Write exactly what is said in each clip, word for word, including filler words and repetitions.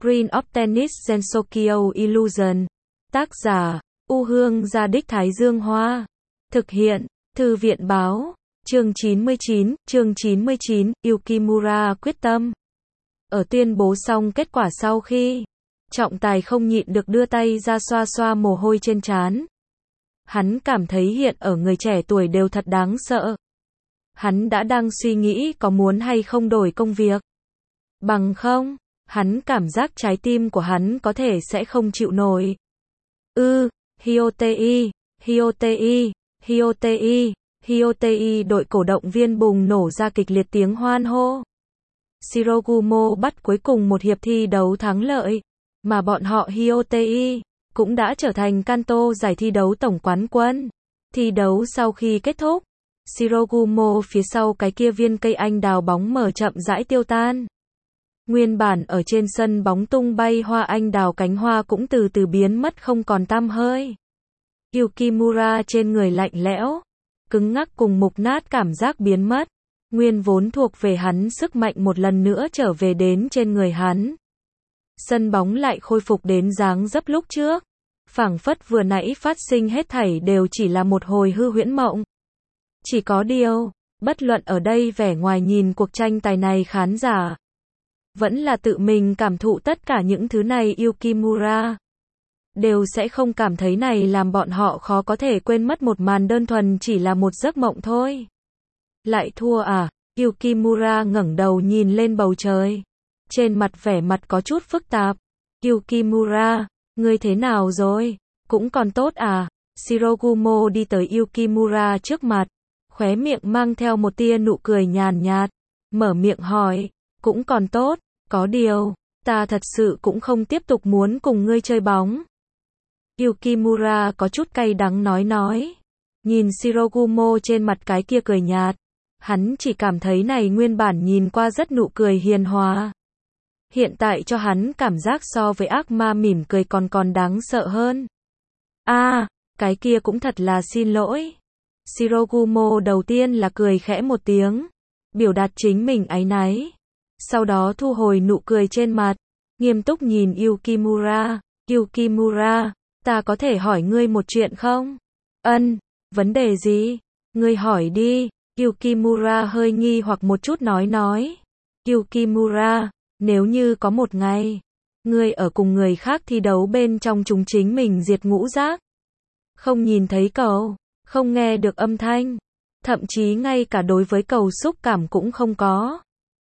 Screen of Tennis Sensokyo Illusion. Tác giả, U Hương Gia Đích Thái Dương Hoa. Thực hiện, Thư viện Báo. Chương chín mươi chín, chương chín mươi chín, Yukimura quyết tâm. Ở tuyên bố xong kết quả sau khi, trọng tài không nhịn được đưa tay ra xoa xoa mồ hôi trên trán. Hắn cảm thấy hiện ở người trẻ tuổi đều thật đáng sợ. Hắn đã đang suy nghĩ có muốn hay không đổi công việc. Bằng không, hắn cảm giác trái tim của hắn có thể sẽ không chịu nổi. Ư, Hyotei, Hyotei, Hyotei, Hyotei đội cổ động viên bùng nổ ra kịch liệt tiếng hoan hô. Shirogumo bắt cuối cùng một hiệp thi đấu thắng lợi, mà bọn họ Hyotei cũng đã trở thành Kanto giải thi đấu tổng quán quân. Thi đấu sau khi kết thúc, Shirogumo phía sau cái kia viên cây anh đào bóng mở chậm rãi tiêu tan. Nguyên bản ở trên sân bóng tung bay hoa anh đào cánh hoa cũng từ từ biến mất không còn tăm hơi. Yukimura trên người lạnh lẽo, cứng ngắc cùng mục nát cảm giác biến mất. Nguyên vốn thuộc về hắn sức mạnh một lần nữa trở về đến trên người hắn. Sân bóng lại khôi phục đến dáng dấp lúc trước. Phảng phất vừa nãy phát sinh hết thảy đều chỉ là một hồi hư huyễn mộng. Chỉ có điều, bất luận ở đây vẻ ngoài nhìn cuộc tranh tài này khán giả vẫn là tự mình cảm thụ tất cả những thứ này, Yukimura đều sẽ không cảm thấy này làm bọn họ khó có thể quên mất một màn đơn thuần chỉ là một giấc mộng thôi. Lại thua à? Yukimura ngẩng đầu nhìn lên bầu trời. Trên mặt vẻ mặt có chút phức tạp. Yukimura, ngươi thế nào rồi? Cũng còn tốt à? Shirogumo đi tới Yukimura trước mặt, khóe miệng mang theo một tia nụ cười nhàn nhạt, mở miệng hỏi, cũng còn tốt, có điều, ta thật sự cũng không tiếp tục muốn cùng ngươi chơi bóng. Yukimura có chút cay đắng nói nói, nhìn Shirogumo trên mặt cái kia cười nhạt, hắn chỉ cảm thấy này nguyên bản nhìn qua rất nụ cười hiền hòa. Hiện tại cho hắn cảm giác so với ác ma mỉm cười còn còn đáng sợ hơn. A, à, cái kia cũng thật là xin lỗi. Shirogumo đầu tiên là cười khẽ một tiếng, biểu đạt chính mình áy náy. Sau đó thu hồi nụ cười trên mặt, nghiêm túc nhìn Yukimura. Yukimura, ta có thể hỏi ngươi một chuyện không? Ân, vấn đề gì? Ngươi hỏi đi. Yukimura hơi nghi hoặc một chút nói nói. Yukimura, nếu như có một ngày, ngươi ở cùng người khác thi đấu bên trong chúng chính mình diệt ngũ giác, không nhìn thấy cầu, không nghe được âm thanh, thậm chí ngay cả đối với cầu xúc cảm cũng không có.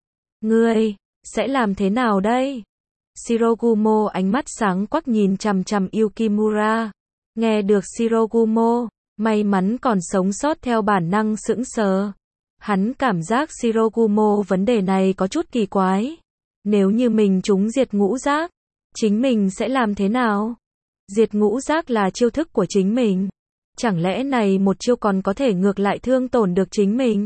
Ngươi sẽ làm thế nào đây? Shirogumo ánh mắt sáng quắc nhìn chằm chằm Yukimura. Nghe được Shirogumo, may mắn còn sống sót theo bản năng sững sờ. Hắn cảm giác Shirogumo vấn đề này có chút kỳ quái. Nếu như mình trúng diệt ngũ giác, chính mình sẽ làm thế nào? Diệt ngũ giác là chiêu thức của chính mình. Chẳng lẽ này một chiêu còn có thể ngược lại thương tổn được chính mình?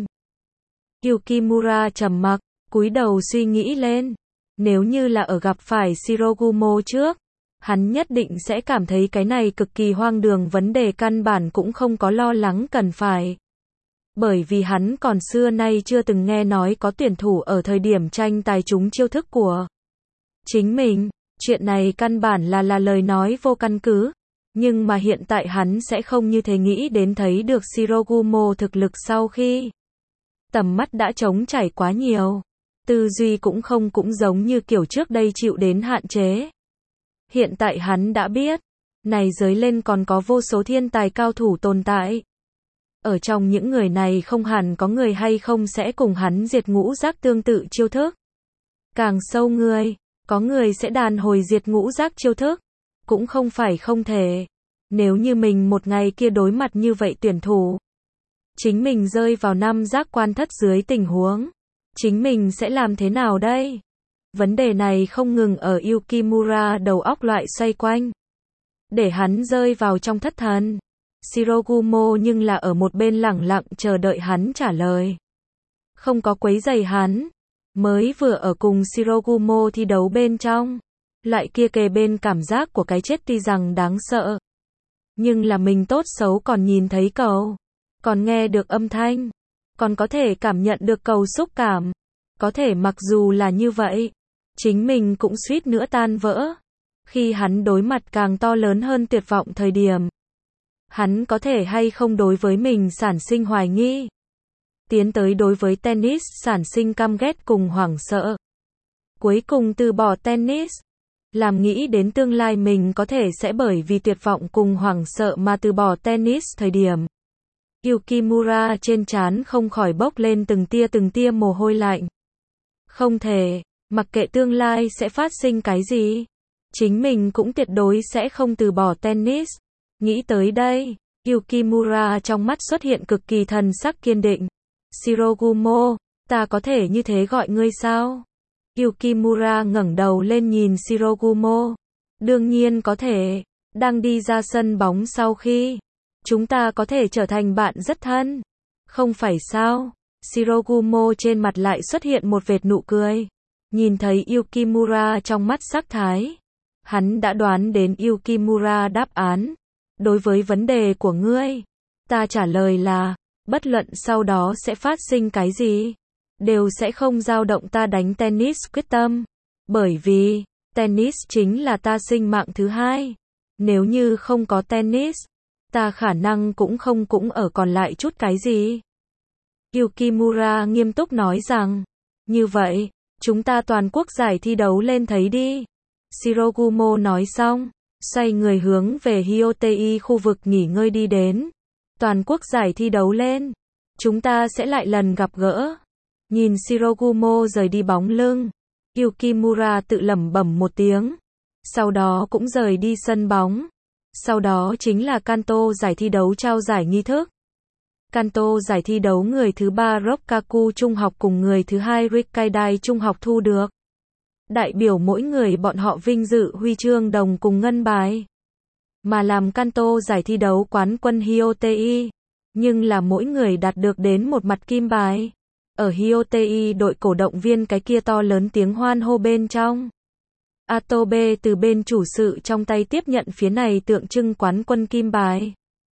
Yukimura trầm mặc, cúi đầu suy nghĩ lên. Nếu như là ở gặp phải Shirogumo trước, hắn nhất định sẽ cảm thấy cái này cực kỳ hoang đường, vấn đề căn bản cũng không có lo lắng cần phải. Bởi vì hắn còn xưa nay chưa từng nghe nói có tuyển thủ ở thời điểm tranh tài trúng chiêu thức của chính mình. Chuyện này căn bản là là lời nói vô căn cứ. Nhưng mà hiện tại hắn sẽ không như thế nghĩ đến thấy được Shirogumo thực lực sau khi tầm mắt đã trống trải quá nhiều. Tư duy cũng không cũng giống như kiểu trước đây chịu đến hạn chế. Hiện tại hắn đã biết, này giới lên còn có vô số thiên tài cao thủ tồn tại. Ở trong những người này không hẳn có người hay không sẽ cùng hắn diệt ngũ giác tương tự chiêu thức. Càng sâu người, có người sẽ đàn hồi diệt ngũ giác chiêu thức. Cũng không phải không thể. Nếu như mình một ngày kia đối mặt như vậy tuyển thủ, chính mình rơi vào năm giác quan thất dưới tình huống, chính mình sẽ làm thế nào đây? Vấn đề này không ngừng ở Yukimura đầu óc loại xoay quanh, để hắn rơi vào trong thất thần. Shirogumo nhưng là ở một bên lẳng lặng chờ đợi hắn trả lời. Không có quấy rầy hắn. Mới vừa ở cùng Shirogumo thi đấu bên trong, loại kia kề bên cảm giác của cái chết tuy rằng đáng sợ, nhưng là mình tốt xấu còn nhìn thấy cầu, còn nghe được âm thanh, còn có thể cảm nhận được cầu xúc cảm. Có thể mặc dù là như vậy, Chính mình cũng suýt nữa tan vỡ. Khi hắn đối mặt càng to lớn hơn tuyệt vọng thời điểm, hắn có thể hay không đối với mình sản sinh hoài nghi, tiến tới đối với tennis sản sinh căm ghét cùng hoảng sợ. Cuối cùng từ bỏ tennis, làm nghĩ đến tương lai mình có thể sẽ bởi vì tuyệt vọng cùng hoảng sợ mà từ bỏ tennis thời điểm. Yukimura trên trán không khỏi bốc lên từng tia từng tia mồ hôi lạnh. Không thể, mặc kệ tương lai sẽ phát sinh cái gì, chính mình cũng tuyệt đối sẽ không từ bỏ tennis. Nghĩ tới đây, Yukimura trong mắt xuất hiện cực kỳ thần sắc kiên định. Shirogumo, ta có thể như thế gọi ngươi sao? Yukimura ngẩng đầu lên nhìn Shirogumo. Đương nhiên có thể, đang đi ra sân bóng sau khi, chúng ta có thể trở thành bạn rất thân. Không phải sao? Shirogumo trên mặt lại xuất hiện một vệt nụ cười. Nhìn thấy Yukimura trong mắt sắc thái, hắn đã đoán đến Yukimura đáp án. Đối với vấn đề của ngươi, ta trả lời là, bất luận sau đó sẽ phát sinh cái gì, đều sẽ không dao động ta đánh tennis quyết tâm. Bởi vì, tennis chính là ta sinh mạng thứ hai. Nếu như không có tennis, ta khả năng cũng không cũng ở còn lại chút cái gì. Yukimura nghiêm túc nói rằng, như vậy, chúng ta toàn quốc giải thi đấu lên thấy đi. Shirogumo nói xong, xoay người hướng về Hyotei khu vực nghỉ ngơi đi đến. Toàn quốc giải thi đấu lên, chúng ta sẽ lại lần gặp gỡ. Nhìn Shirogumo rời đi bóng lưng, Yukimura tự lẩm bẩm một tiếng. Sau đó cũng rời đi sân bóng. Sau đó chính là Kanto giải thi đấu trao giải nghi thức. Kanto giải thi đấu người thứ ba Rokkaku Trung học cùng người thứ hai Rikkaidai Trung học thu được. Đại biểu mỗi người bọn họ vinh dự huy chương đồng cùng ngân bài. Mà làm Kanto giải thi đấu quán quân Hyotei, nhưng là mỗi người đạt được đến một mặt kim bài. Ở Hyotei đội cổ động viên cái kia to lớn tiếng hoan hô bên trong. Atobe từ bên chủ sự trong tay tiếp nhận phía này tượng trưng quán quân kim bài.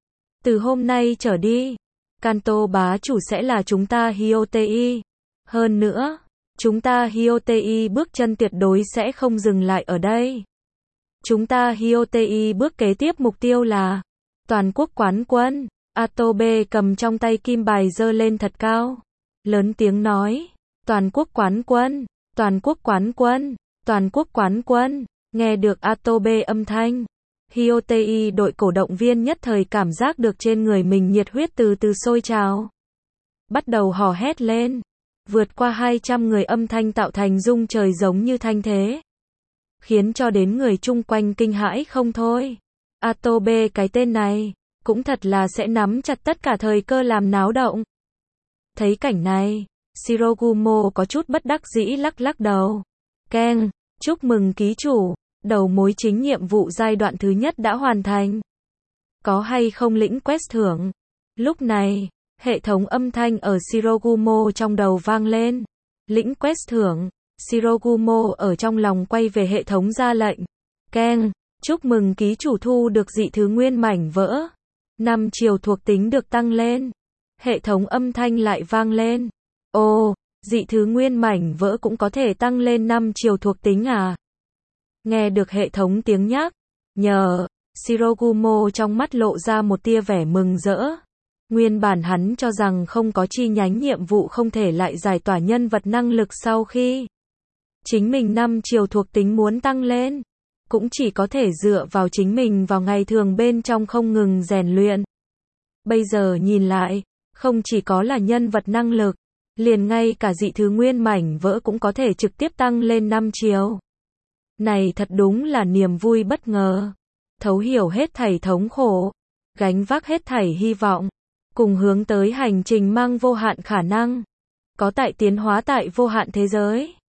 Từ hôm nay trở đi, Kanto bá chủ sẽ là chúng ta Hyotei. Hơn nữa, chúng ta Hyotei bước chân tuyệt đối sẽ không dừng lại ở đây. Chúng ta Hyotei bước kế tiếp mục tiêu là toàn quốc quán quân. Atobe cầm trong tay kim bài giơ lên thật cao, lớn tiếng nói, toàn quốc quán quân, toàn quốc quán quân, toàn quốc quán quân. Nghe được Atobe âm thanh, Hyotei đội cổ động viên nhất thời cảm giác được trên người mình nhiệt huyết từ từ sôi trào. Bắt đầu hò hét lên, vượt qua hai trăm người âm thanh tạo thành rung trời giống như thanh thế, khiến cho đến người chung quanh kinh hãi không thôi. Atobe cái tên này, cũng thật là sẽ nắm chặt tất cả thời cơ làm náo động. Thấy cảnh này, Shirogumo có chút bất đắc dĩ lắc lắc đầu. Keng, chúc mừng ký chủ, đầu mối chính nhiệm vụ giai đoạn thứ nhất đã hoàn thành. Có hay không lĩnh quest thưởng? Lúc này, hệ thống âm thanh ở Shirogumo trong đầu vang lên. Lĩnh quest thưởng. Shirogumo ở trong lòng quay về hệ thống ra lệnh. Keng, chúc mừng ký chủ thu được dị thứ nguyên mảnh vỡ. Năm chiều thuộc tính được tăng lên. Hệ thống âm thanh lại vang lên. Ồ, dị thứ nguyên mảnh vỡ cũng có thể tăng lên năm chiều thuộc tính à? Nghe được hệ thống tiếng nhắc nhờ, Shirogumo trong mắt lộ ra một tia vẻ mừng rỡ. Nguyên bản hắn cho rằng không có chi nhánh nhiệm vụ không thể lại giải tỏa nhân vật năng lực sau khi chính mình năm chiều thuộc tính muốn tăng lên, cũng chỉ có thể dựa vào chính mình vào ngày thường bên trong không ngừng rèn luyện. Bây giờ nhìn lại, không chỉ có là nhân vật năng lực, liền ngay cả dị thứ nguyên mảnh vỡ cũng có thể trực tiếp tăng lên năm chiều. Này thật đúng là niềm vui bất ngờ. Thấu hiểu hết thảy thống khổ, gánh vác hết thảy hy vọng, cùng hướng tới hành trình mang vô hạn khả năng, có tại tiến hóa tại vô hạn thế giới.